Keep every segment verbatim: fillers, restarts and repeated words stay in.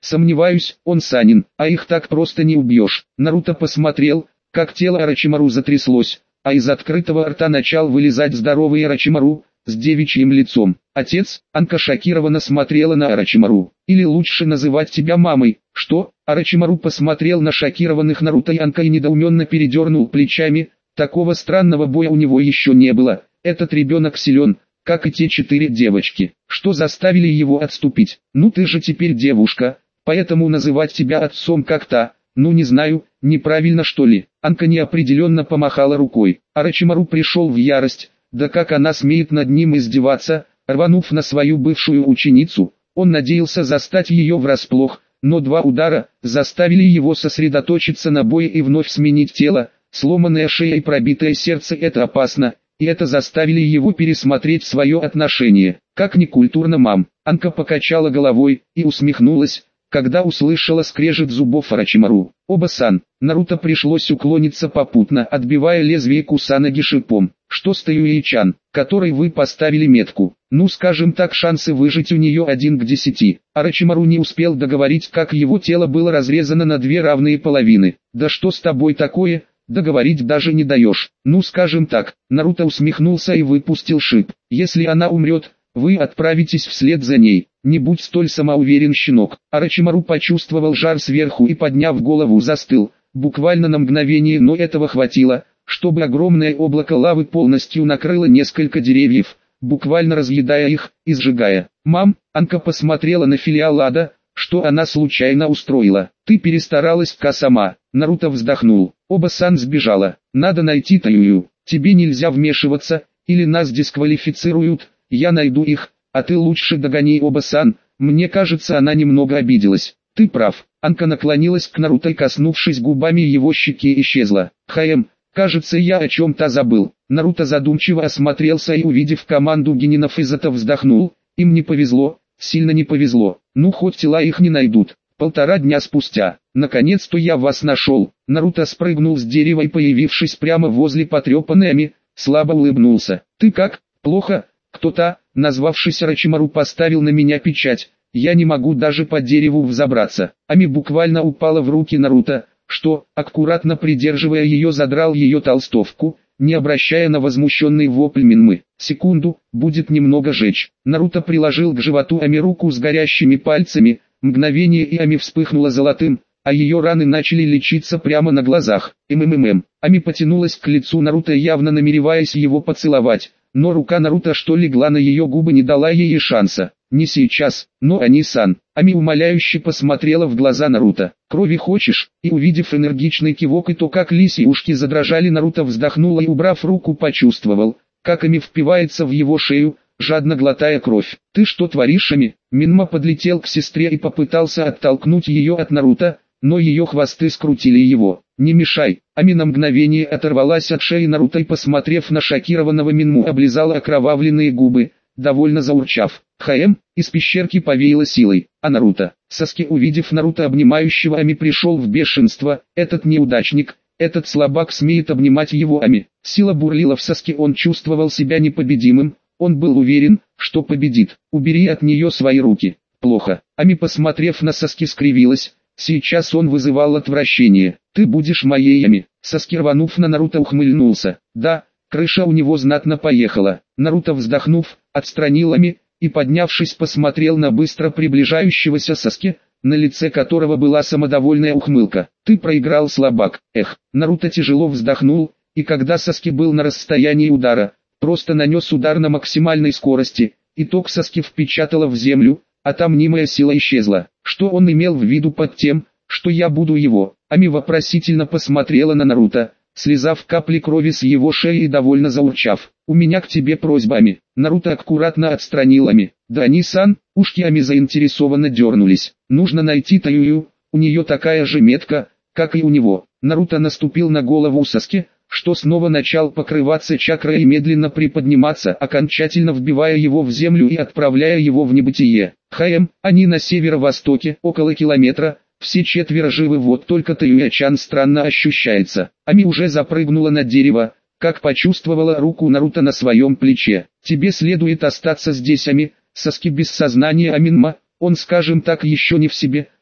Сомневаюсь, он Санин, а их так просто не убьешь. Наруто посмотрел, как тело Орочимару затряслось, а из открытого рта начал вылезать здоровый Орочимару с девичьим лицом. Отец, Анка шокированно смотрела на Орочимару. Или лучше называть тебя мамой. Что? Орочимару посмотрел на шокированных Наруто и Анка и недоуменно передернул плечами. Такого странного боя у него еще не было. Этот ребенок силен, как и те четыре девочки. Что заставили его отступить? Ну ты же теперь девушка, поэтому называть тебя отцом как-то, ну не знаю, неправильно что ли. Анка неопределенно помахала рукой. Орочимару пришел в ярость. Да как она смеет над ним издеваться? Рванув на свою бывшую ученицу, он надеялся застать ее врасплох, но два удара заставили его сосредоточиться на бое и вновь сменить тело. Сломанная шея и пробитое сердце – это опасно, и это заставили его пересмотреть свое отношение. Как некультурно, мам. Анка покачала головой и усмехнулась, когда услышала скрежет зубов Орочимару. Оба-сан, Наруто пришлось уклониться попутно, отбивая лезвие Кусанаги шипом. Что с Таюи-чан, которой вы поставили метку? Ну скажем так, шансы выжить у нее один к десяти. Орочимару не успел договорить, как его тело было разрезано на две равные половины. Да что с тобой такое? Договорить даже не даешь. Ну скажем так, Наруто усмехнулся и выпустил шип. Если она умрет, вы отправитесь вслед за ней. Не будь столь самоуверен, щенок. Орочимару почувствовал жар сверху и, подняв голову, застыл. Буквально на мгновение, но этого хватило, чтобы огромное облако лавы полностью накрыло несколько деревьев, буквально разъедая их и сжигая. «Мам», Анка посмотрела на филиал ада, что она случайно устроила. «Ты перестаралась, Ка-сама». Наруто вздохнул. Оба-сан сбежала. «Надо найти Таюю. Тебе нельзя вмешиваться, или нас дисквалифицируют. Я найду их, а ты лучше догони Оба-сан». Мне кажется, она немного обиделась. «Ты прав». Анка наклонилась к Наруто и, коснувшись губами его щеки, исчезла. «Хаэм, кажется, я о чем-то забыл». Наруто задумчиво осмотрелся и, увидев команду генинов, Изото вздохнул. Им не повезло, сильно не повезло. Ну хоть тела их не найдут. Полтора дня спустя. «Наконец-то я вас нашел». Наруто спрыгнул с дерева и, появившись прямо возле потрепанной Ами, слабо улыбнулся. «Ты как? Плохо?» Кто-то, назвавшись Орочимару, поставил на меня печать. Я не могу даже по дереву взобраться. Ами буквально упала в руки Наруто, что, аккуратно придерживая ее, задрал ее толстовку, не обращая на возмущенный вопль Минмы. Секунду, будет немного жечь. Наруто приложил к животу Ами руку с горящими пальцами, мгновение и Ами вспыхнула золотым, а ее раны начали лечиться прямо на глазах. МММ. Ами потянулась к лицу Наруто, явно намереваясь его поцеловать, но рука Наруто, что легла на ее губы, не дала ей и шанса. «Не сейчас, но Ани-сан». Ами умоляюще посмотрела в глаза Наруто. «Крови хочешь?» И, увидев энергичный кивок и то, как лисьи ушки задрожали, Наруто вздохнул и, убрав руку, почувствовал, как Ами впивается в его шею, жадно глотая кровь. «Ты что творишь, Ами?» Минма подлетел к сестре и попытался оттолкнуть ее от Наруто, но ее хвосты скрутили его. «Не мешай». Ами на мгновение оторвалась от шеи Наруто и, посмотрев на шокированного Минму, облизала окровавленные губы, довольно заурчав. Хаэм, из пещерки повеяло силой, а Наруто, Саски, увидев Наруто обнимающего Ами, пришел в бешенство. Этот неудачник, этот слабак смеет обнимать его Ами. Сила бурлила в Саски, он чувствовал себя непобедимым, он был уверен, что победит. «Убери от нее свои руки». «Плохо». Ами, посмотрев на Саски, скривилась. Сейчас он вызывал отвращение. «Ты будешь моей Ами». Саски, рванув на Наруто, ухмыльнулся. «Да». Крыша у него знатно поехала. Наруто, вздохнув, отстранил Ами и, поднявшись, посмотрел на быстро приближающегося Саски, на лице которого была самодовольная ухмылка. «Ты проиграл, слабак». Эх. Наруто тяжело вздохнул, и когда Саски был на расстоянии удара, просто нанес удар на максимальной скорости, и ток Саски впечатало в землю, а там мнимая сила исчезла. Что он имел в виду под тем, что я буду его? Ами вопросительно посмотрела на Наруто, слезав капли крови с его шеи и довольно заурчав. «У меня к тебе просьбами». Наруто аккуратно отстранил Ами. «Да, Ани-сан». Ушки Ами заинтересованно дернулись. «Нужно найти Таюю, у нее такая же метка, как и у него». Наруто наступил на голову Саски, что снова начал покрываться чакрой и медленно приподниматься, окончательно вбивая его в землю и отправляя его в небытие. Хаэм, они на северо-востоке, около километра. Все четверо живы, вот только Таюя-чан странно ощущается. Ами уже запрыгнула на дерево, как почувствовала руку Наруто на своем плече. «Тебе следует остаться здесь, Ами». Саски без сознания, а Минма, он, скажем так, еще не в себе,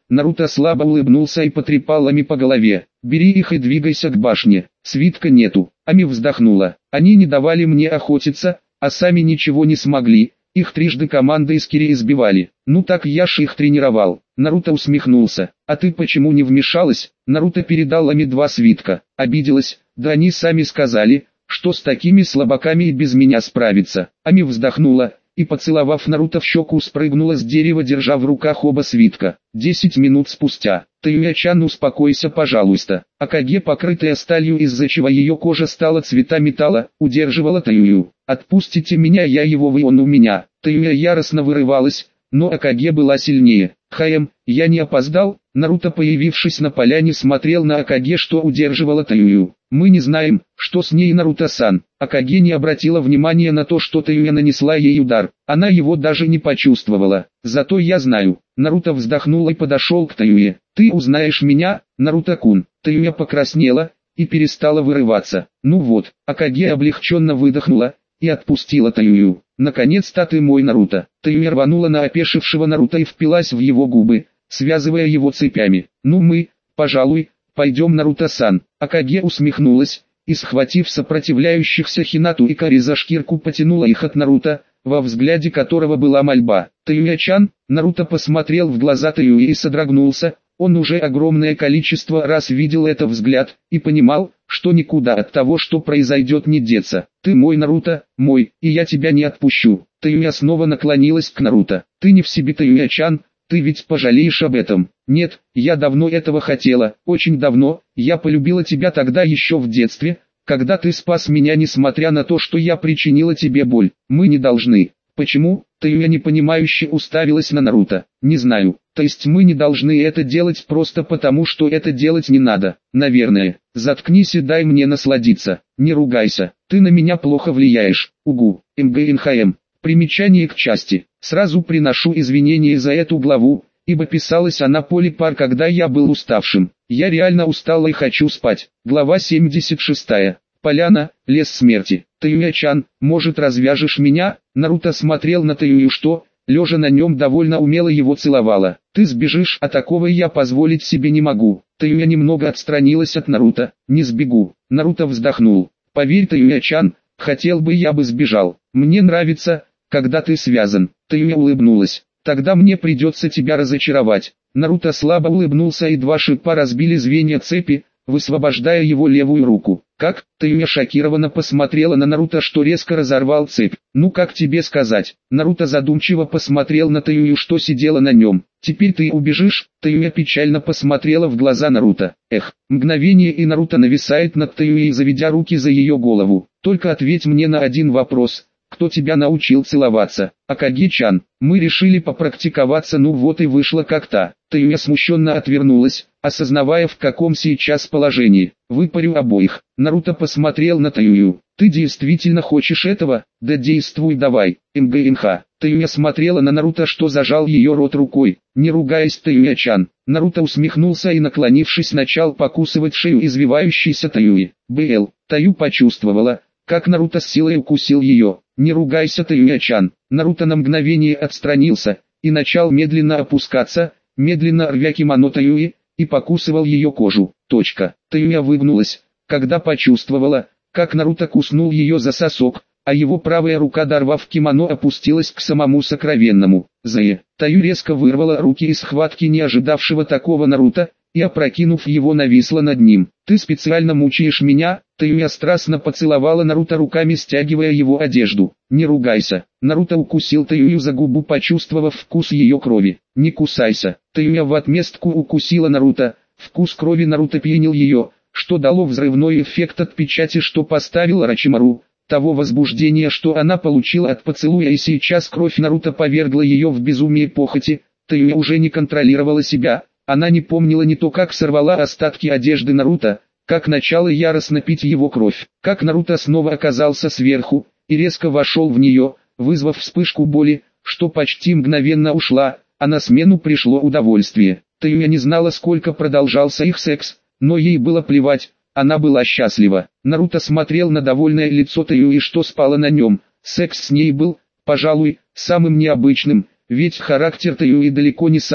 Наруто слабо улыбнулся и потрепал Ами по голове. «Бери их и двигайся к башне, свитка нету». Ами вздохнула. «Они не давали мне охотиться, а сами ничего не смогли, их трижды команда из Кири избивали. Ну так я ж их тренировал». Наруто усмехнулся. «А ты почему не вмешалась?» Наруто передал Ами два свитка. Обиделась. «Да они сами сказали, что с такими слабаками и без меня справиться». Ами вздохнула и, поцеловав Наруто в щеку, спрыгнула с дерева, держа в руках оба свитка. Десять минут спустя. «Таюя-чан, успокойся, пожалуйста». Акаге, покрытая сталью, из-за чего ее кожа стала цвета металла, удерживала Таюю. «Отпустите меня, я его, вы он у меня». Таюя яростно вырывалась, но Акаге была сильнее. «Хаем, я не опоздал?» Наруто, появившись на поляне, смотрел на Акаге, что удерживала Таюю. «Мы не знаем, что с ней, Наруто-сан». Акаге не обратила внимания на то, что Таюя нанесла ей удар. Она его даже не почувствовала. «Зато я знаю». Наруто вздохнул и подошел к Таюе. «Ты узнаешь меня, Наруто-кун». Таюя покраснела и перестала вырываться. «Ну вот». Акаге облегченно выдохнула и отпустила Таюю. «Наконец-то ты мой, Наруто». Таюя рванула на опешившего Наруто и впилась в его губы, связывая его цепями. «Ну мы, пожалуй, пойдем, Наруто-сан». Акаге усмехнулась и, схватив сопротивляющихся Хинату и Кари за шкирку, потянула их от Наруто, во взгляде которого была мольба. «Таюя-чан?» Наруто посмотрел в глаза Таюи и содрогнулся. Он уже огромное количество раз видел этот взгляд и понимал, что никуда от того, что произойдет, не деться. «Ты мой, Наруто, мой, и я тебя не отпущу». Таюя снова наклонилась к Наруто. «Ты не в себе, Таюя-чан, ты ведь пожалеешь об этом». «Нет, я давно этого хотела, очень давно. Я полюбила тебя тогда еще в детстве, когда ты спас меня, несмотря на то, что я причинила тебе боль. Мы не должны». «Почему?» Таюя непонимающе уставилась на Наруто. «Не знаю. То есть мы не должны это делать просто потому, что это делать не надо?» «Наверное». «Заткнись и дай мне насладиться. Не ругайся. Ты на меня плохо влияешь». Угу. МГНХМ. Примечание к части. Сразу приношу извинения за эту главу, ибо писалась она полипар, когда я был уставшим. Я реально устал и хочу спать. Глава семьдесят шестая. Поляна, лес смерти. «Таюя-чан, может, развяжешь меня?» Наруто смотрел на Таюю, что, лежа на нем, довольно умело его целовала. «Ты сбежишь, а такого я позволить себе не могу». Таюя немного отстранилась от Наруто. «Не сбегу». Наруто вздохнул. «Поверь, Таюя-чан, хотел бы, я бы сбежал. Мне нравится, когда ты связан». Таюя улыбнулась. «Тогда мне придется тебя разочаровать». Наруто слабо улыбнулся, и два шипа разбили звенья цепи, высвобождая его левую руку. «Как?» Таюя шокированно посмотрела на Наруто, что резко разорвал цепь. «Ну как тебе сказать?» Наруто задумчиво посмотрел на Таюю, что сидела на нем. «Теперь ты убежишь?» Таюя печально посмотрела в глаза Наруто. Эх, мгновение, и Наруто нависает над Таюей, заведя руки за ее голову. «Только ответь мне на один вопрос. Кто тебя научил целоваться?» «Акаге-чан, мы решили попрактиковаться, ну вот и вышло как-то». Таюя смущенно отвернулась, осознавая, в каком сейчас положении. «Выпарю обоих». Наруто посмотрел на Таюю. «Ты действительно хочешь этого? Да действуй давай». МГНХ. Таюя смотрела на Наруто, что зажал ее рот рукой. «Не ругаясь, Таюя-чан». Наруто усмехнулся и, наклонившись, начал покусывать шею извивающейся Таюи. БЛ. Таю почувствовала, как Наруто с силой укусил ее. «Не ругайся, Таюя-чан». Наруто на мгновение отстранился и начал медленно опускаться, медленно рвя кимоно Таюи, и покусывал ее кожу. Точка. Таюя выгнулась, когда почувствовала, как Наруто куснул ее за сосок, а его правая рука, дорвав кимоно, опустилась к самому сокровенному. Зэ. Таю резко вырвала руки из схватки не ожидавшего такого Наруто, и, опрокинув его, нависла над ним. «Ты специально мучаешь меня?» Таюя страстно поцеловала Наруто руками, стягивая его одежду. «Не ругайся». Наруто укусил Таюю за губу, почувствовав вкус ее крови. «Не кусайся». Таюя в отместку укусила Наруто. Вкус крови Наруто пьянил ее, что дало взрывной эффект от печати, что поставил Орочимару, того возбуждения, что она получила от поцелуя, и сейчас кровь Наруто повергла ее в безумие похоти. Таюя уже не контролировала себя. Она не помнила не то, как сорвала остатки одежды Наруто, как начала яростно пить его кровь, как Наруто снова оказался сверху и резко вошел в нее, вызвав вспышку боли, что почти мгновенно ушла, а на смену пришло удовольствие. Таюя не знала, сколько продолжался их секс, но ей было плевать, она была счастлива. Наруто смотрел на довольное лицо Таюи, что спало на нем. Секс с ней был, пожалуй, самым необычным, ведь характер Таюи далеко не сахар.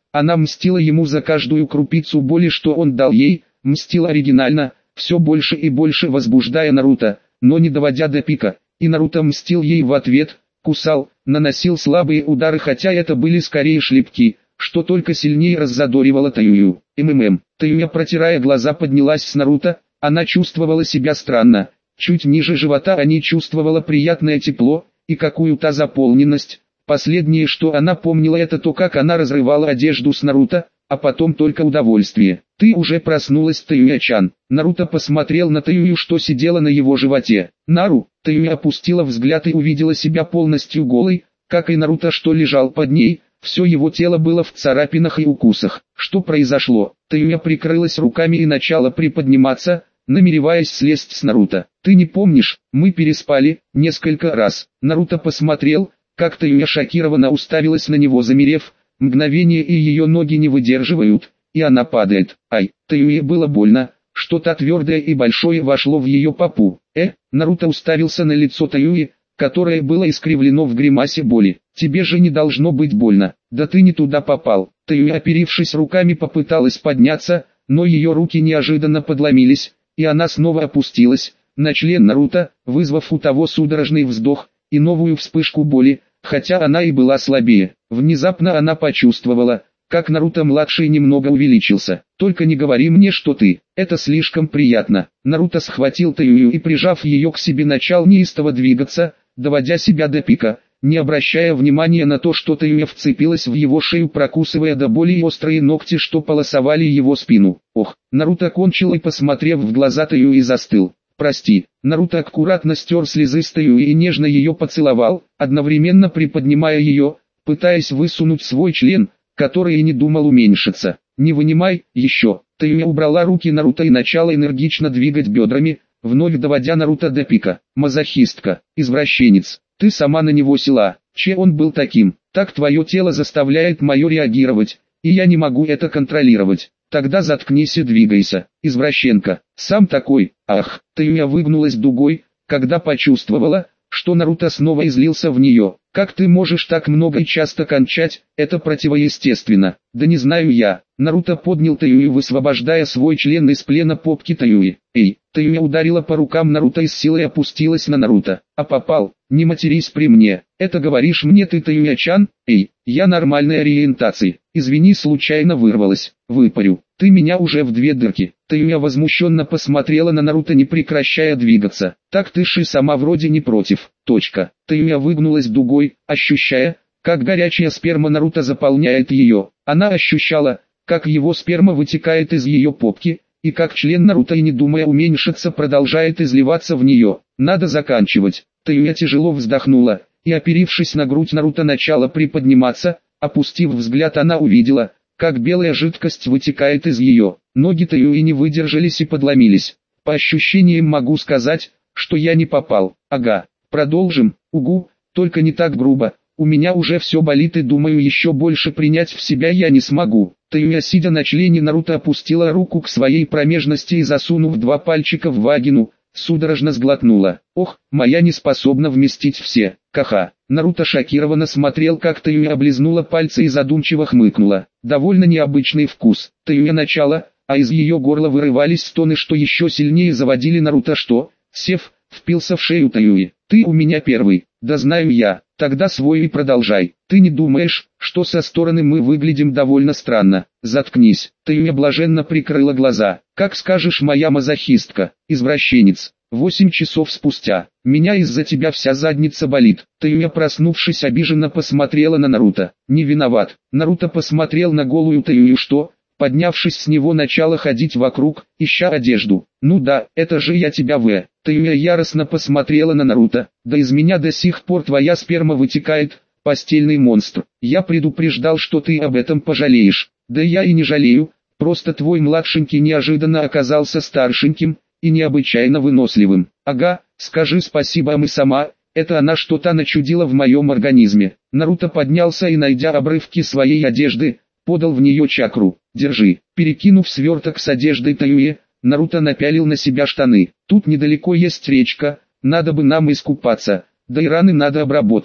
Она мстила ему за каждую крупицу боли, что он дал ей, мстила оригинально, все больше и больше возбуждая Наруто, но не доводя до пика, и Наруто мстил ей в ответ, кусал, наносил слабые удары, хотя это были скорее шлепки, что только сильнее раззадоривало Таюю. МММ. Таюя, протирая глаза, поднялась с Наруто, она чувствовала себя странно, чуть ниже живота они чувствовала приятное тепло и какую-то заполненность. Последнее, что она помнила, это то, как она разрывала одежду с Наруто, а потом только удовольствие. «Ты уже проснулась, Таюя-чан». Наруто посмотрел на Таюю, что сидела на его животе. «Нару». Таюя опустила взгляд и увидела себя полностью голой, как и Наруто, что лежал под ней. Все его тело было в царапинах и укусах. Что произошло? Таюя прикрылась руками и начала приподниматься, намереваясь слезть с Наруто. «Ты не помнишь, мы переспали несколько раз». Наруто посмотрел, как Таюя шокированно уставилась на него, замерев. Мгновение, и ее ноги не выдерживают, и она падает. Ай, Таюе было больно, что-то твердое и большое вошло в ее попу. Э, Наруто уставился на лицо Таюи, которое было искривлено в гримасе боли. «Тебе же не должно быть больно». «Да ты не туда попал». Таюя, оперившись руками, попыталась подняться, но ее руки неожиданно подломились, и она снова опустилась на член Наруто, вызвав у того судорожный вздох и новую вспышку боли, хотя она и была слабее. Внезапно она почувствовала, как Наруто-младший немного увеличился. «Только не говори мне, что ты, это слишком приятно». Наруто схватил Таюю и, прижав ее к себе, начал неистово двигаться, доводя себя до пика, не обращая внимания на то, что Таюя вцепилась в его шею, прокусывая до боли и острые ногти, что полосовали его спину. Ох, Наруто кончил и, посмотрев в глаза Таюи, застыл. «Прости». Наруто аккуратно стер слезы с Таюи и нежно ее поцеловал, одновременно приподнимая ее, пытаясь высунуть свой член, который и не думал уменьшиться. «Не вынимай, еще». Таюя убрала руки Наруто и начала энергично двигать бедрами, вновь доводя Наруто до пика. «Мазохистка, извращенец, ты сама на него села. Че он был таким? Так твое тело заставляет мое реагировать, и я не могу это контролировать. Тогда заткнись и двигайся, извращенка. Сам такой». Ах, Таюя выгнулась дугой, когда почувствовала, что Наруто снова излился в нее. «Как ты можешь так много и часто кончать, это противоестественно». «Да не знаю я». Наруто поднял Таюю, высвобождая свой член из плена попки Таюи. «Эй». Таюя ударила по рукам Наруто и с силой опустилась на Наруто. «А попал, не матерись при мне». «Это говоришь мне ты, Таюя-чан?» «Эй, я нормальной ориентации. Извини, случайно вырвалась». «Выпарю. Ты меня уже в две дырки». Таюя возмущенно посмотрела на Наруто, не прекращая двигаться. «Так ты ж и сама вроде не против». Точка. Таюя выгнулась дугой, ощущая, как горячая сперма Наруто заполняет ее. Она ощущала, как его сперма вытекает из ее попки, и как член Наруто, и не думая уменьшиться, продолжает изливаться в нее. «Надо заканчивать». Таюя тяжело вздохнула, и, оперившись на грудь Наруто, начала приподниматься. Опустив взгляд, она увидела, как белая жидкость вытекает из ее. Ноги Таюи не выдержались и подломились. «По ощущениям могу сказать, что я не попал». «Ага. Продолжим?» «Угу, только не так грубо. У меня уже все болит и думаю, еще больше принять в себя я не смогу». Таюя, сидя на члене Наруто, опустила руку к своей промежности и, засунув два пальчика в вагину, судорожно сглотнула. «Ох, моя не способна вместить все». «Ха-ха». Наруто шокированно смотрел, как Таюя облизнула пальцы и задумчиво хмыкнула. «Довольно необычный вкус». Таюя начала, а из ее горла вырывались стоны, что еще сильнее заводили Наруто, что, сев, впился в шею Таюи. «Ты у меня первый». «Да знаю я». «Тогда свой и продолжай. Ты не думаешь, что со стороны мы выглядим довольно странно?» «Заткнись». Таюя блаженно прикрыла глаза. «Как скажешь, моя мазохистка, извращенец». Восемь часов спустя. «Меня из-за тебя вся задница болит». Таюя, проснувшись, обиженно посмотрела на Наруто. «Не виноват». Наруто посмотрел на голую Таюю, что, поднявшись с него, начала ходить вокруг, ища одежду. «Ну да, это же я тебя в...» Таюя яростно посмотрела на Наруто. «Да из меня до сих пор твоя сперма вытекает, постельный монстр. Я предупреждал, что ты об этом пожалеешь». «Да я и не жалею, просто твой младшенький неожиданно оказался старшеньким и необычайно выносливым». «Ага, скажи спасибо, а мы сама, это она что-то начудила в моем организме». Наруто поднялся и, найдя обрывки своей одежды, подал в нее чакру. «Держи». Перекинув сверток с одеждой Таюе, Наруто напялил на себя штаны. «Тут недалеко есть речка, надо бы нам искупаться, да и раны надо обработать».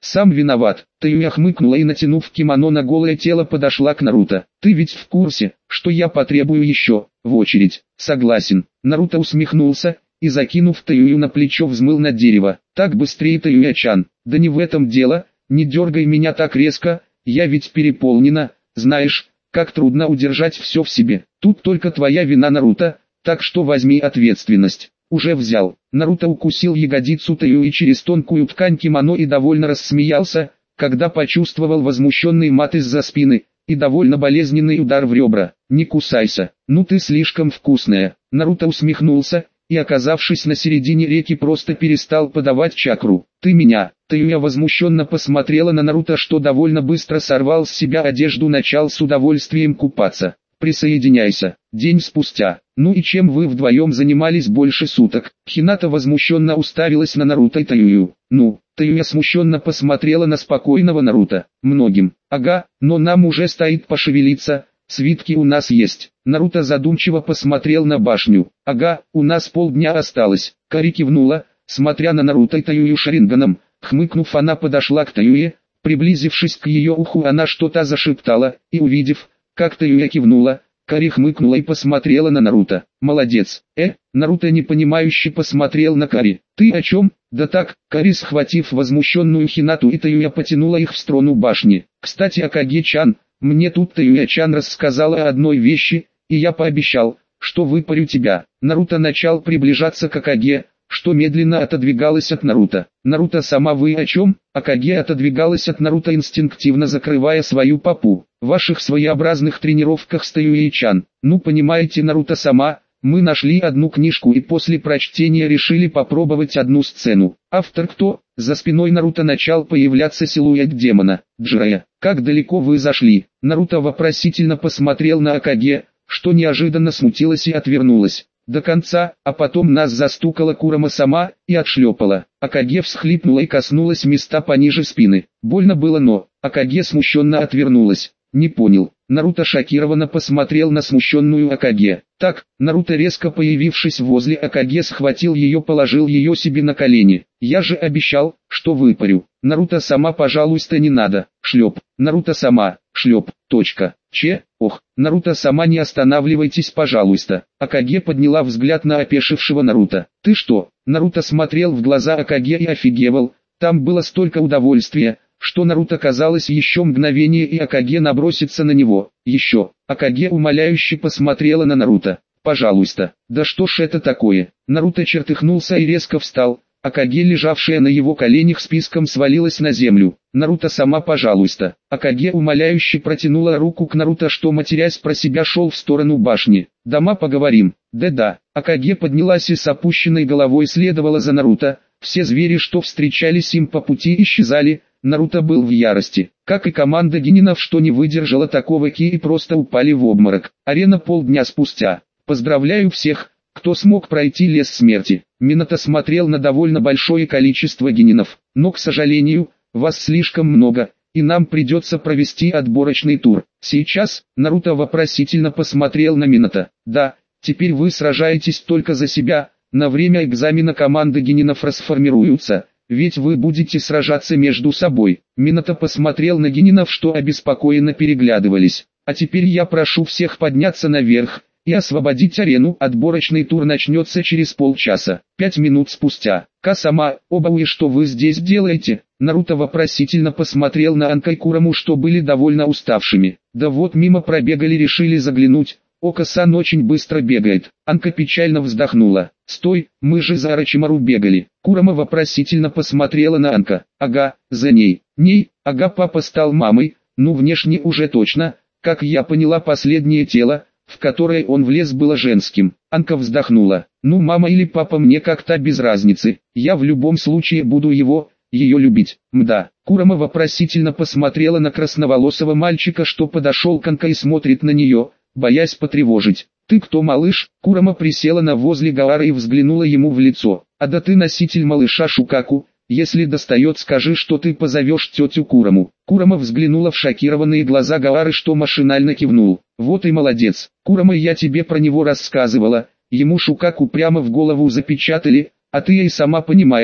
Сам виноват. Таюя хмыкнула и, натянув кимоно на голое тело, подошла к Наруто. Ты ведь в курсе, что я потребую еще, в очередь? Согласен. Наруто усмехнулся и, закинув Таюю на плечо, взмыл над дерево. Так быстрее, Таюя-чан. Да не в этом дело, не дергай меня так резко, я ведь переполнена, знаешь, как трудно удержать все в себе. Тут только твоя вина, Наруто, так что возьми ответственность. Уже взял. Наруто укусил ягодицу Таюи через тонкую ткань кимоно и довольно рассмеялся, когда почувствовал возмущенный мат из-за спины и довольно болезненный удар в ребра. Не кусайся, ну ты слишком вкусная. Наруто усмехнулся и, оказавшись на середине реки, просто перестал подавать чакру. Ты меня. Таюя возмущенно посмотрела на Наруто, что довольно быстро сорвал с себя одежду, начал с удовольствием купаться. Присоединяйся. День спустя. Ну и чем вы вдвоем занимались больше суток? Хината возмущенно уставилась на Наруто и Таюю. Ну, Таюя смущенно посмотрела на спокойного Наруто. Многим. Ага, но нам уже стоит пошевелиться. Свитки у нас есть. Наруто задумчиво посмотрел на башню. Ага, у нас полдня осталось. Кари кивнула, смотря на Наруто и Таюю шаринганом. Хмыкнув, она подошла к Таюе. Приблизившись к ее уху, она что-то зашептала, и, увидев, как Таюя кивнула, Кари хмыкнула и посмотрела на Наруто. Молодец. Э, Наруто непонимающе посмотрел на Кари. Ты о чем? Да так. Кари, схватив возмущенную Хинату и Таюя, потянула их в сторону башни. Кстати, Акаге-чан, мне тут Таюя-чан рассказала одной вещи, и я пообещал, что выпарю тебя. Наруто начал приближаться к Акаге, что медленно отодвигалась от Наруто. Наруто, сама вы о чем? Акаге отодвигалась от Наруто, инстинктивно закрывая свою попу. В ваших своеобразных тренировках с Таюей-чан. Ну понимаете, Наруто, сама, мы нашли одну книжку и после прочтения решили попробовать одну сцену. Автор кто? За спиной Наруто начал появляться силуэт демона. Джирая, как далеко вы зашли? Наруто вопросительно посмотрел на Акаге, что неожиданно смутилась и отвернулась. До конца, а потом нас застукала Курама-сама и отшлепала. Акаге всхлипнула и коснулась места пониже спины. Больно было, но Акаге смущенно отвернулась. Не понял. Наруто шокированно посмотрел на смущенную Акаге. Так, Наруто, резко появившись возле Акаге, схватил ее, положил ее себе на колени. Я же обещал, что выпарю. Наруто, сама, пожалуйста, не надо. Шлеп. Наруто, сама. Шлеп. Точка. Че? Ох. Наруто, сама, не останавливайтесь, пожалуйста. Акаге подняла взгляд на опешившего Наруто. Ты что? Наруто смотрел в глаза Акаге и офигевал. Там было столько удовольствия, что Наруто казалось еще мгновение и Акаге набросится на него. Еще. Акаге умоляюще посмотрела на Наруто. Пожалуйста. Да что ж это такое? Наруто чертыхнулся и резко встал. Акаге, лежавшая на его коленях, списком свалилась на землю. Наруто, сама, пожалуйста. Акаге умоляюще протянула руку к Наруто, что, матерясь про себя, шел в сторону башни. Дома, поговорим. Да-да. Акаге поднялась и с опущенной головой следовала за Наруто. Все звери, что встречались им по пути, исчезали. Наруто был в ярости, как и команда генинов, что не выдержала такого ки и просто упали в обморок. Арена полдня спустя. Поздравляю всех, кто смог пройти лес смерти. Минато смотрел на довольно большое количество генинов, но, к сожалению, вас слишком много, и нам придется провести отборочный тур. Сейчас, Наруто вопросительно посмотрел на Минато. Да, теперь вы сражаетесь только за себя, на время экзамена команды генинов расформируются. Ведь вы будете сражаться между собой. Минато посмотрел на генинов, что обеспокоенно переглядывались. А теперь я прошу всех подняться наверх и освободить арену. Отборочный тур начнется через полчаса. Пять минут спустя. Ка-сама, Обауи, что вы здесь делаете? Наруто вопросительно посмотрел на Анка и Кураму, что были довольно уставшими. Да вот мимо пробегали, решили заглянуть. Ока-сан очень быстро бегает. Анка печально вздохнула. Стой, мы же за Орочимару бегали. Курама вопросительно посмотрела на Анка. Ага, за ней. Ней, ага, папа стал мамой. Ну, внешне уже точно. Как я поняла, последнее тело, в которое он влез, было женским. Анка вздохнула. Ну, мама или папа, мне как-то без разницы. Я в любом случае буду его, ее любить. Мда. Курама вопросительно посмотрела на красноволосого мальчика, что подошел к Анка и смотрит на нее, боясь потревожить. «Ты кто, малыш?» Курама присела на возле Гаары и взглянула ему в лицо. «А да ты носитель малыша Шукаку. Если достает, скажи, что ты позовешь тетю Кураму». Курама взглянула в шокированные глаза Гаары, что машинально кивнул. «Вот и молодец. Курама, я тебе про него рассказывала. Ему Шукаку прямо в голову запечатали, а ты и сама понимаешь,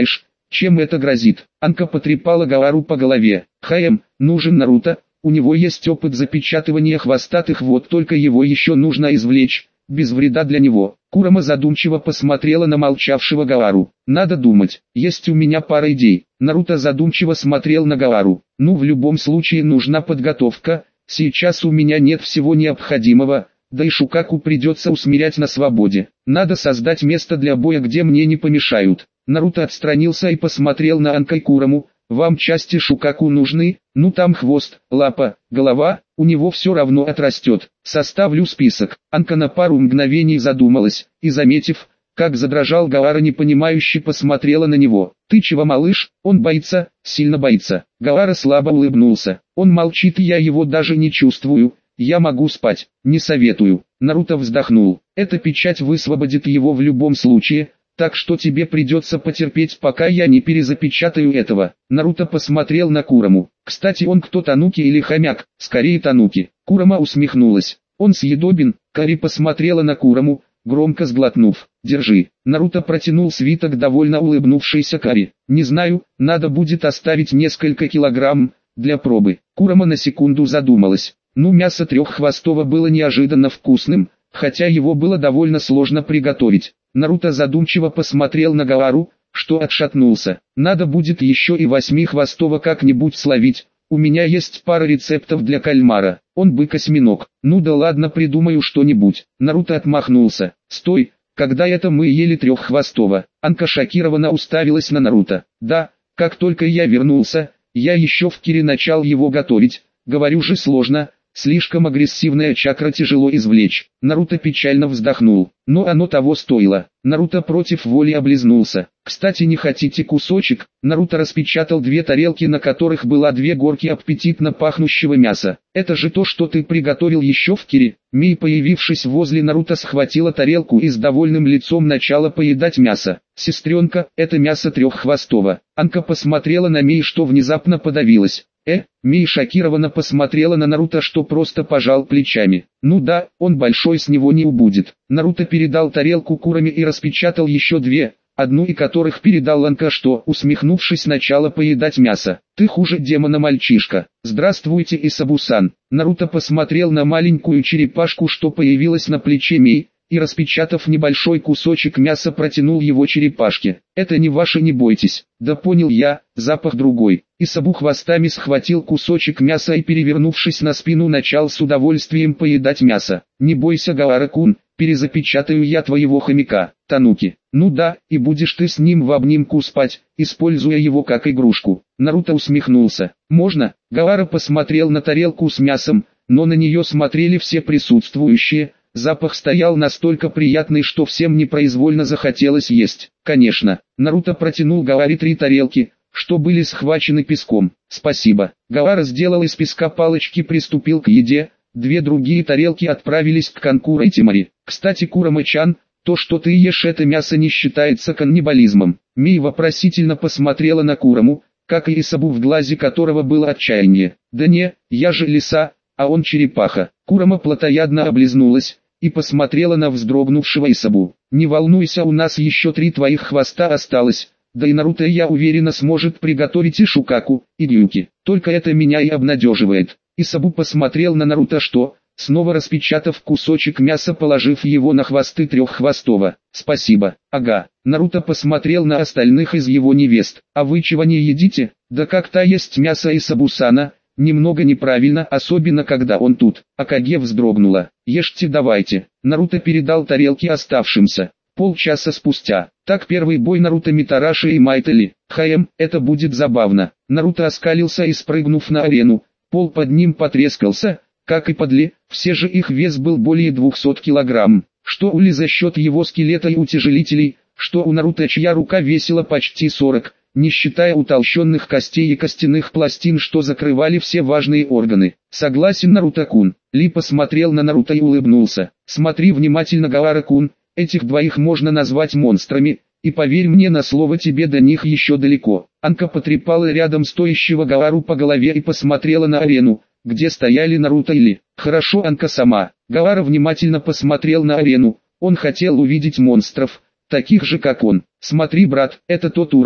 Чем это грозит? Анка потрепала Гаару по голове. Хм, нужен Наруто, у него есть опыт запечатывания хвостатых, вот только его еще нужно извлечь, без вреда для него. Курама задумчиво посмотрела на молчавшего Гаару. Надо думать, есть у меня пара идей. Наруто задумчиво смотрел на Гаару. Ну, в любом случае нужна подготовка, сейчас у меня нет всего необходимого, да и Шукаку придется усмирять на свободе. Надо создать место для боя, где мне не помешают. Наруто отстранился и посмотрел на Анка и Кураму. Вам части Шукаку нужны? Ну там хвост, лапа, голова, у него все равно отрастет. Составлю список. Анка на пару мгновений задумалась, и заметив, как задрожал Гаара, непонимающе посмотрела на него. Ты чего, малыш? Он боится, сильно боится. Гаара слабо улыбнулся. Он молчит, и я его даже не чувствую. Я могу спать, не советую. Наруто вздохнул. Эта печать высвободит его в любом случае. Так что тебе придется потерпеть, пока я не перезапечатаю этого. Наруто посмотрел на Кураму. Кстати, он кто, Тануки или хомяк? Скорее Тануки. Курама усмехнулась. Он съедобен. Кари посмотрела на Кураму, громко сглотнув. Держи. Наруто протянул свиток довольно улыбнувшейся Кари. Не знаю, надо будет оставить несколько килограмм для пробы. Курама на секунду задумалась. Ну, мясо треххвостого было неожиданно вкусным, хотя его было довольно сложно приготовить. Наруто задумчиво посмотрел на Гаару, что отшатнулся. Надо будет еще и восьмихвостого как-нибудь словить. У меня есть пара рецептов для кальмара. Он бык-осьминог. Ну да ладно, придумаю что-нибудь. Наруто отмахнулся. Стой, когда это мы ели треххвостого? Анка шокированно уставилась на Наруто. Да, как только я вернулся, я еще в Кире начал его готовить. Говорю же, сложно. Слишком агрессивная чакра, тяжело извлечь. Наруто печально вздохнул. Но оно того стоило. Наруто против воли облизнулся. Кстати, не хотите кусочек? Наруто распечатал две тарелки, на которых была две горки аппетитно пахнущего мяса. Это же то, что ты приготовил еще в Кире. Мей, появившись возле Наруто, схватила тарелку и с довольным лицом начала поедать мясо. Сестренка, это мясо треххвостого. Анка посмотрела на Мей, что внезапно подавилась. Э, Мей шокированно посмотрела на Наруто, что просто пожал плечами. Ну да, он большой, с него не убудет. Наруто передал тарелку Кураме и распечатал еще две, одну из которых передал Анка, что, усмехнувшись, начала поедать мясо. Ты хуже демона, мальчишка. Здравствуйте, Исабу-сан. Наруто посмотрел на маленькую черепашку, что появилась на плече Мей, и, распечатав небольшой кусочек мяса, протянул его черепашке. Это не ваше, не бойтесь. Да понял я, запах другой. Исабу хвостами схватил кусочек мяса и, перевернувшись на спину, начал с удовольствием поедать мясо. Не бойся, Гаара-кун, перезапечатаю я твоего хомяка, Тануки. Ну да, и будешь ты с ним в обнимку спать, используя его как игрушку. Наруто усмехнулся. Можно? Гаара посмотрел на тарелку с мясом, но на нее смотрели все присутствующие. Запах стоял настолько приятный, что всем непроизвольно захотелось есть. Конечно, Наруто протянул Гааре три тарелки, что были схвачены песком. Спасибо. Гаара сделал из песка палочки, приступил к еде. Две другие тарелки отправились к Канкуро и Тимари. Кстати, Курама-чан, то, что ты ешь это мясо, не считается каннибализмом. Мей вопросительно посмотрела на Кураму, как и Исабу, в глазе которого было отчаяние. Да не, я же лиса, а он черепаха. Курама плотоядно облизнулась и посмотрела на вздрогнувшего Исабу. Не волнуйся, у нас еще три твоих хвоста осталось. Да и Наруто, я уверена, сможет приготовить и Шукаку, и Гюки. Только это меня и обнадеживает. Исабу посмотрел на Наруто, что, снова распечатав кусочек мяса, положив его на хвосты треххвостого. Спасибо. Ага. Наруто посмотрел на остальных из его невест. А вы чего не едите? Да как-то есть мясо Исабу-сана. Немного неправильно, особенно когда он тут. Акаге вздрогнула. Ешьте давайте. Наруто передал тарелки оставшимся. Полчаса спустя. Так, первый бой Наруто, Митараши и Майтели. Хм, это будет забавно. Наруто оскалился и, спрыгнув на арену, пол под ним потрескался, как и под Ли. Все же их вес был более двухсот килограмм. Что у Ли за счет его скелета и утяжелителей, что у Наруто, чья рука весила почти сорок, не считая утолщенных костей и костяных пластин, что закрывали все важные органы. Согласен, Наруто-кун. Ли посмотрел на Наруто и улыбнулся. Смотри внимательно, Гаара-кун, этих двоих можно назвать монстрами, и поверь мне на слово, тебе до них еще далеко. Анка потрепала рядом стоящего Гаару по голове и посмотрела на арену, где стояли Наруто и Ли. Хорошо, Анка сама. Гаара внимательно посмотрел на арену. Он хотел увидеть монстров, таких же как он. Смотри, брат, это тот уровень,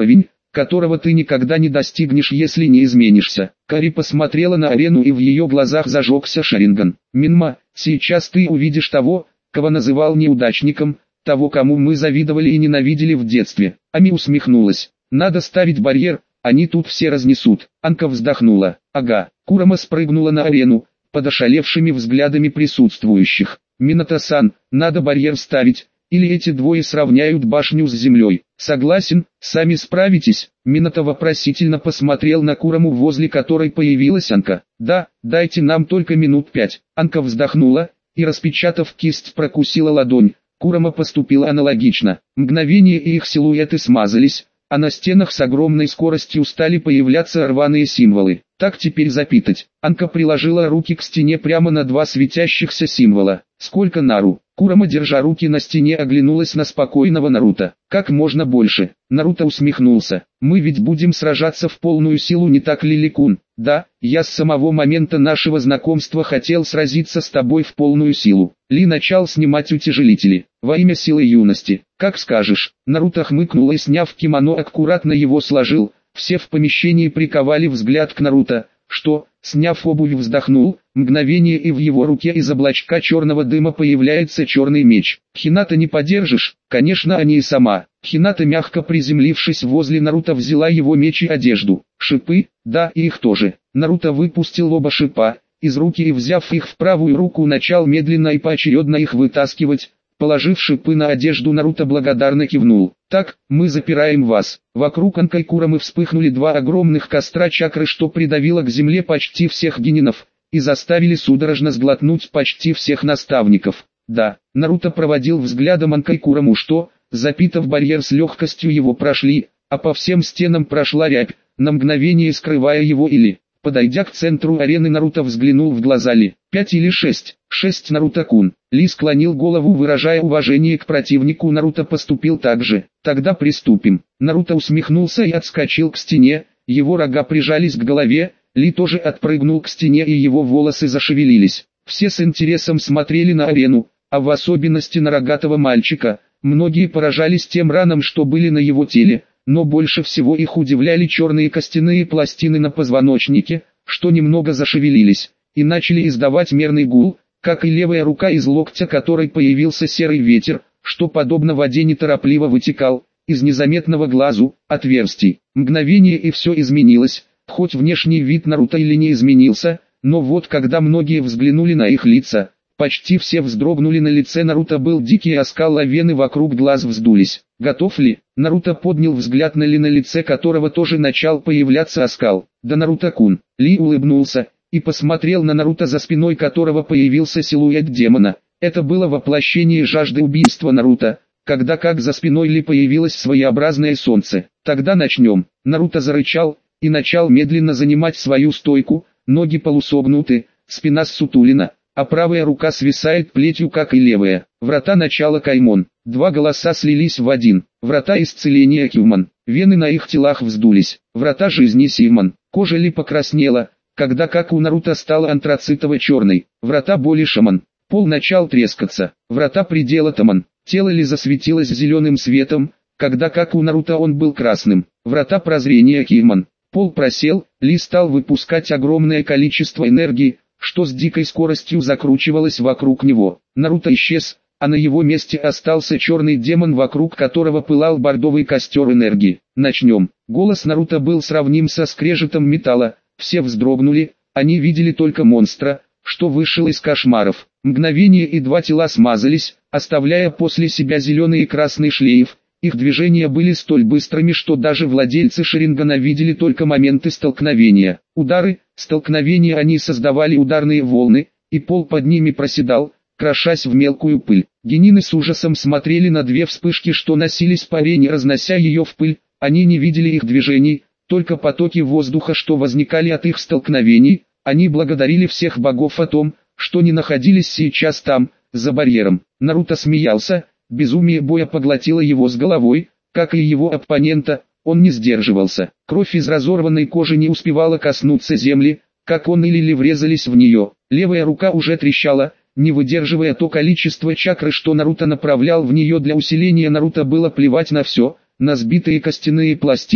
которого ты никогда не достигнешь, если не изменишься. Кари посмотрела на арену, и в ее глазах зажегся Шаринган. Минма, сейчас ты увидишь того, кого называл неудачником, того, кому мы завидовали и ненавидели в детстве. Ами усмехнулась. Надо ставить барьер, они тут все разнесут. Анка вздохнула. Ага. Курама спрыгнула на арену, под ошалевшими взглядами присутствующих. Минато-сан, надо барьер ставить, или эти двое сравняют башню с землей. Согласен, сами справитесь. Минато вопросительно посмотрел на Кураму, возле которой появилась Анка. Да, дайте нам только минут пять. Анка вздохнула и, распечатав кисть, прокусила ладонь. Курама поступила аналогично. Мгновение, и их силуэты смазались, а на стенах с огромной скоростью стали появляться рваные символы. Так теперь запитать. Анка приложила руки к стене прямо на два светящихся символа. Сколько Нару? Курама, держа руки на стене, оглянулась на спокойного Наруто. Как можно больше. Наруто усмехнулся. Мы ведь будем сражаться в полную силу, не так ли, Ликун? Да, я с самого момента нашего знакомства хотел сразиться с тобой в полную силу. Ли начал снимать утяжелители. Во имя силы юности. Как скажешь. Наруто хмыкнул и, сняв кимоно, аккуратно его сложил. Все в помещении приковали взгляд к Наруто, что, сняв обувь, вздохнул. Мгновение, и в его руке из облачка черного дыма появляется черный меч. Хината не подержишь? Конечно, они и сама. Хината, мягко приземлившись возле Наруто, взяла его меч и одежду. Шипы? Да, и их тоже. Наруто выпустил оба шипа из руки и, взяв их в правую руку, начал медленно и поочередно их вытаскивать. Положив шипы на одежду, Наруто благодарно кивнул. Так, мы запираем вас. Вокруг Анка и Курамы вспыхнули два огромных костра чакры, что придавило к земле почти всех генинов, и заставили судорожно сглотнуть почти всех наставников. Да, Наруто проводил взглядом Анка и Кураму, что, запитав барьер, с легкостью его прошли, а по всем стенам прошла рябь, на мгновение скрывая его или... Подойдя к центру арены, Наруто взглянул в глаза Ли. Пять или шесть? Шесть, Наруто-кун. Ли склонил голову, выражая уважение к противнику. Наруто поступил так же. Тогда приступим. Наруто усмехнулся и отскочил к стене. Его рога прижались к голове. Ли тоже отпрыгнул к стене, и его волосы зашевелились. Все с интересом смотрели на арену, а в особенности на рогатого мальчика. Многие поражались тем ранам, что были на его теле. Но больше всего их удивляли черные костяные пластины на позвоночнике, что немного зашевелились, и начали издавать мерный гул, как и левая рука, из локтя которой появился серый ветер, что подобно воде неторопливо вытекал из незаметного глазу отверстий. Мгновение, и все изменилось, хоть внешний вид Наруто или не изменился, но вот когда многие взглянули на их лица, почти все вздрогнули. На лице Наруто был дикий оскал, а вены вокруг глаз вздулись. Готов ли? Наруто поднял взгляд на Ли, на лице которого тоже начал появляться оскал. Да, Наруто-кун. Ли улыбнулся и посмотрел на Наруто, за спиной которого появился силуэт демона. Это было воплощение жажды убийства Наруто, когда как за спиной Ли появилось своеобразное солнце. Тогда начнем. Наруто зарычал и начал медленно занимать свою стойку, ноги полусогнуты, спина ссутулена, а правая рука свисает плетью, как и левая. Врата начала Каймон. Два голоса слились в один. Врата исцеления Кюман. Вены на их телах вздулись. Врата жизни Симон. Кожа Ли покраснела, когда как у Наруто стала антрацитово-черной. Врата боли Шаман. Пол начал трескаться. Врата предела Таман. Тело Ли засветилось зеленым светом, когда как у Наруто он был красным. Врата прозрения Киман. Пол просел, Ли стал выпускать огромное количество энергии, что с дикой скоростью закручивалось вокруг него. Наруто исчез, а на его месте остался черный демон, вокруг которого пылал бордовый костер энергии. Начнем. Голос Наруто был сравним со скрежетом металла. Все вздрогнули, они видели только монстра, что вышел из кошмаров. Мгновение, и два тела смазались, оставляя после себя зеленый и красный шлейф. Их движения были столь быстрыми, что даже владельцы Шарингана видели только моменты столкновения. Удары, столкновения, они создавали ударные волны, и пол под ними проседал, крошась в мелкую пыль. Генины с ужасом смотрели на две вспышки, что носились по арене, разнося ее в пыль. Они не видели их движений, только потоки воздуха, что возникали от их столкновений. Они благодарили всех богов о том, что не находились сейчас там, за барьером. Наруто смеялся. Безумие боя поглотило его с головой, как и его оппонента. Он не сдерживался. Кровь из разорванной кожи не успевала коснуться земли, как он или Ли врезались в нее. Левая рука уже трещала, не выдерживая то количество чакры, что Наруто направлял в нее. Для усиления Наруто было плевать на все, на сбитые костяные пластины,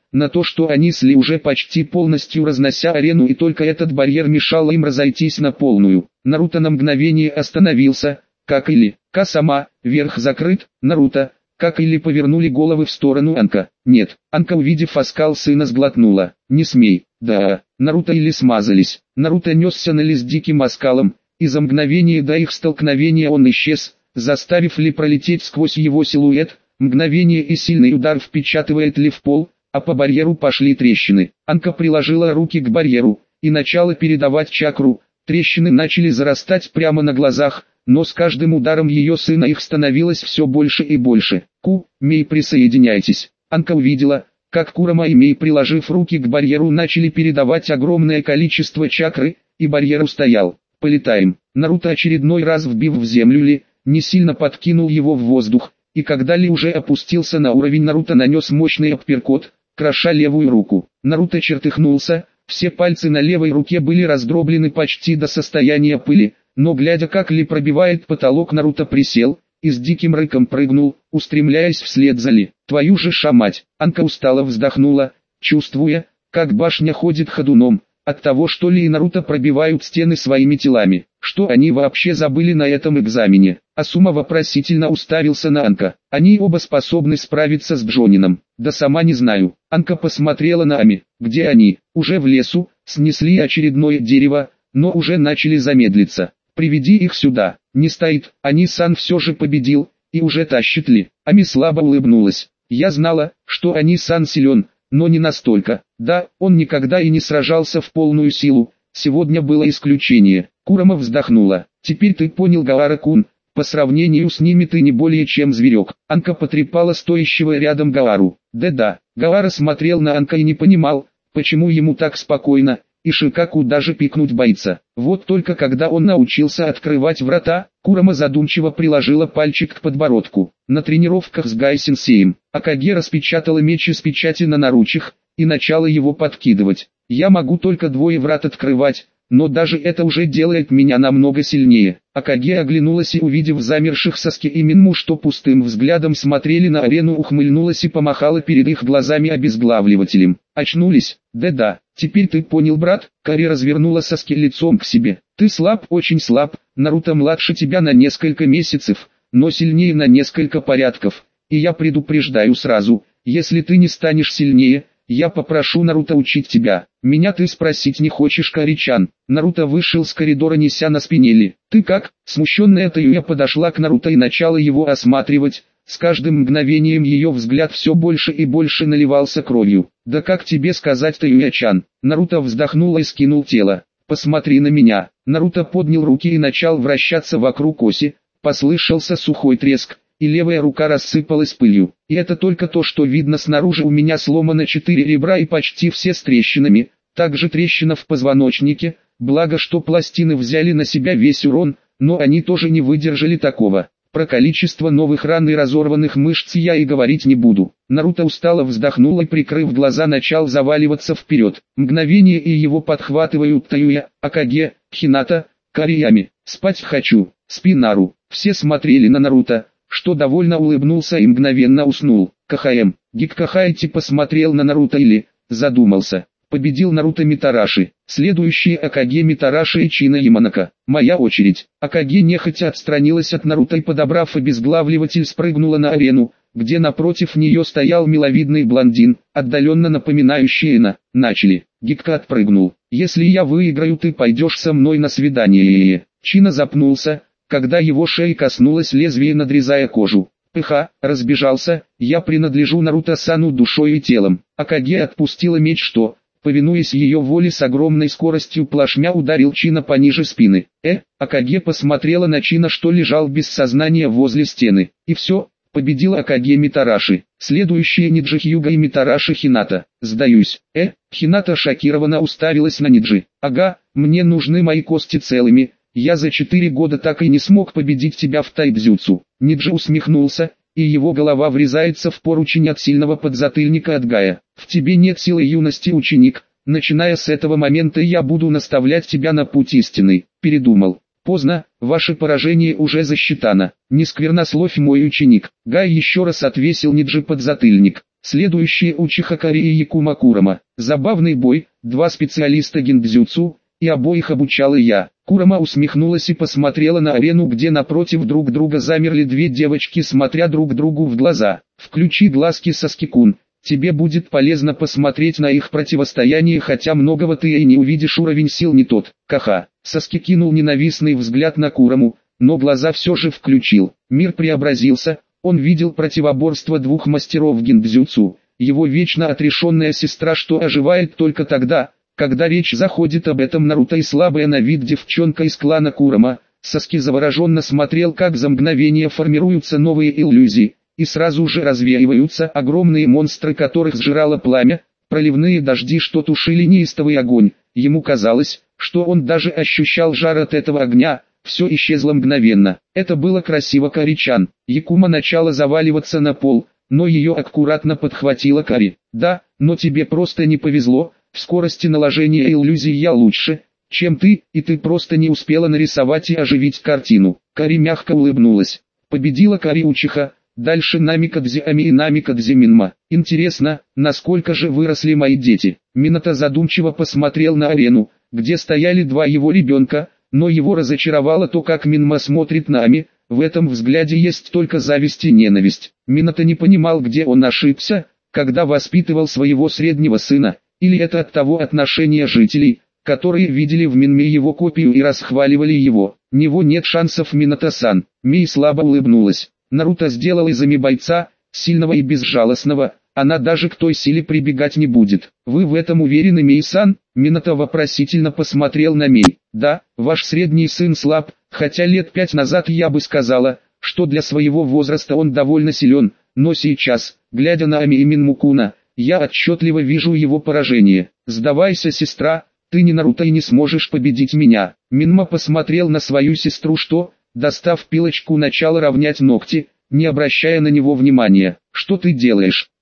на то, что они сли уже почти полностью разнося арену, и только этот барьер мешал им разойтись на полную. Наруто на мгновение остановился, как или, Ка сама, верх закрыт, Наруто, как или повернули головы в сторону Анка. Нет, Анка, увидев оскал сына, сглотнула. Не смей, да, Наруто или смазались. Наруто несся на Ли с диким оскалом, и за мгновение до их столкновения он исчез, заставив Ли пролететь сквозь его силуэт. Мгновение, и сильный удар впечатывает Ли в пол, а по барьеру пошли трещины. Анка приложила руки к барьеру и начала передавать чакру. Трещины начали зарастать прямо на глазах, но с каждым ударом ее сына их становилось все больше и больше. Ку, Мей, присоединяйтесь. Анка увидела, как Курама и Мей, приложив руки к барьеру, начали передавать огромное количество чакры, и барьер устоял. Полетаем. Наруто, очередной раз вбив в землю Ли, не сильно подкинул его в воздух, и когда Ли уже опустился на уровень, Наруто нанес мощный апперкот, кроша левую руку. Наруто чертыхнулся, все пальцы на левой руке были раздроблены почти до состояния пыли, но глядя, как Ли пробивает потолок, Наруто присел и с диким рыком прыгнул, устремляясь вслед за Ли. Твою же шамать! Анка устало вздохнула, чувствуя, как башня ходит ходуном, от того, что Ли и Наруто пробивают стены своими телами. Что они вообще забыли на этом экзамене? Асума вопросительно уставился на Анка. Они оба способны справиться с Джонином. Да сама не знаю. Анка посмотрела на Ами. Где они? Уже в лесу, снесли очередное дерево, но уже начали замедлиться. Приведи их сюда. Не стоит, Ани-сан все же победил, и уже тащит Ли. Ами слабо улыбнулась. Я знала, что Ани-сан силен, но не настолько. Да, он никогда и не сражался в полную силу, сегодня было исключение. Курама вздохнула. Теперь ты понял, Гаара-кун, по сравнению с ними ты не более чем зверек. Анка потрепала стоящего рядом Гаару. Да-да, Гаара смотрел на Анка и не понимал, почему ему так спокойно, и Шикаку даже пикнуть боится. Вот только когда он научился открывать врата, Курама задумчиво приложила пальчик к подбородку. На тренировках с Гай-сенсеем Акаге распечатала меч из печати на наручах и начала его подкидывать. Я могу только двое врат открывать, но даже это уже делает меня намного сильнее. Акаге оглянулась и, увидев замерших Саски и Минму, что пустым взглядом смотрели на арену, ухмыльнулась и помахала перед их глазами обезглавливателем. Очнулись? Да-да, теперь ты понял, брат? Кари развернула Саски лицом к себе. Ты слаб, очень слаб, Наруто младше тебя на несколько месяцев, но сильнее на несколько порядков. И я предупреждаю сразу, если ты не станешь сильнее, я попрошу Наруто учить тебя. Меня ты спросить не хочешь, Кари-чан? Наруто вышел с коридора, неся на спине Ли. Ты как? Смущенная Таюя подошла к Наруто и начала его осматривать. С каждым мгновением ее взгляд все больше и больше наливался кровью. Да как тебе сказать, Таюя-чан? Наруто вздохнул и скинул тело. Посмотри на меня. Наруто поднял руки и начал вращаться вокруг оси. Послышался сухой треск, и левая рука рассыпалась пылью. И это только то, что видно снаружи. У меня сломано четыре ребра и почти все с трещинами, также трещина в позвоночнике, благо что пластины взяли на себя весь урон, но они тоже не выдержали такого. Про количество новых ран и разорванных мышц я и говорить не буду. Наруто устало вздохнул и, прикрыв глаза, начал заваливаться вперед. Мгновение, и его подхватывают Таюя, Акаге, Хината, Кариями. Спать хочу, спи, Нару. Все смотрели на Наруто, что довольно улыбнулся и мгновенно уснул. КХМ. Гиккахайти посмотрел на Наруто или задумался. Победил Наруто Митараши. Следующие Акаге, Митараши и Чина Яманака. Моя очередь. Акаге нехотя отстранилась от Наруто и, подобрав обезглавливатель, спрыгнула на арену, где напротив нее стоял миловидный блондин, отдаленно напоминающий Эна. Начали. Гикка отпрыгнул. Если я выиграю, ты пойдешь со мной на свидание. Чина запнулся, когда его шеи коснулось лезвие, надрезая кожу. Пыха, разбежался, я принадлежу Наруто-сану душой и телом. Акаге отпустила меч, что, повинуясь ее воле, с огромной скоростью плашмя ударил Чина пониже спины. Э, Акаге посмотрела на Чина, что лежал без сознания возле стены. И все, победил Акаге Митараши. Следующие Ниджи Хьюга и Митараши Хината. Сдаюсь. Э, Хината шокированно уставилась на Ниджи. Ага, мне нужны мои кости целыми. Я за четыре года так и не смог победить тебя в тайбзюцу. Ниджи усмехнулся, и его голова врезается в поручень от сильного подзатыльника от Гая. В тебе нет силы юности, ученик. Начиная с этого момента я буду наставлять тебя на путь истинный. Передумал. Поздно, ваше поражение уже засчитано. Не сквернословь, мой ученик. Гай еще раз отвесил Ниджи подзатыльник. Следующие Учиха Кари и Якума Курама. Забавный бой, два специалиста гиндзюцу, и обоих обучала я. Курама усмехнулась и посмотрела на арену, где напротив друг друга замерли две девочки, смотря друг другу в глаза. Включи глазки, Саски-кун. Тебе будет полезно посмотреть на их противостояние, хотя многого ты и не увидишь, уровень сил не тот. Ха-ха. Саски кинул ненавистный взгляд на Кураму, но глаза все же включил. Мир преобразился, он видел противоборство двух мастеров гиндзюцу. Его вечно отрешенная сестра, что оживает только тогда, когда речь заходит об этом Наруто, и слабая на вид девчонка из клана Курама. Саски завороженно смотрел, как за мгновение формируются новые иллюзии, и сразу же развеиваются огромные монстры, которых сжирало пламя, проливные дожди, что тушили неистовый огонь. Ему казалось, что он даже ощущал жар от этого огня. Все исчезло мгновенно. Это было красиво, Кари-чан. Якума начала заваливаться на пол, но ее аккуратно подхватила Кари. Да, но тебе просто не повезло. В скорости наложения иллюзий я лучше, чем ты, и ты просто не успела нарисовать и оживить картину. Кари мягко улыбнулась. Победила Кари Учиха. Дальше Намикадзе Ами и Намикадзе Минма. Интересно, насколько же выросли мои дети? Минато задумчиво посмотрел на арену, где стояли два его ребенка, но его разочаровало то, как Минма смотрит на Ами. В этом взгляде есть только зависть и ненависть. Минато не понимал, где он ошибся, когда воспитывал своего среднего сына, или это от того отношения жителей, которые видели в Минме его копию и расхваливали его. Него нет шансов, Минато-сан. Мей слабо улыбнулась. Наруто сделал из Ами бойца, сильного и безжалостного, она даже к той силе прибегать не будет. Вы в этом уверены, Мей-сан? Минато вопросительно посмотрел на Мей. Да, ваш средний сын слаб, хотя лет пять назад я бы сказала, что для своего возраста он довольно силен, но сейчас, глядя на Ами и Минмукуна, я отчетливо вижу его поражение. Сдавайся, сестра, ты не Наруто и не сможешь победить меня. Минма посмотрел на свою сестру, что, достав пилочку, начала равнять ногти, не обращая на него внимания. Что ты делаешь?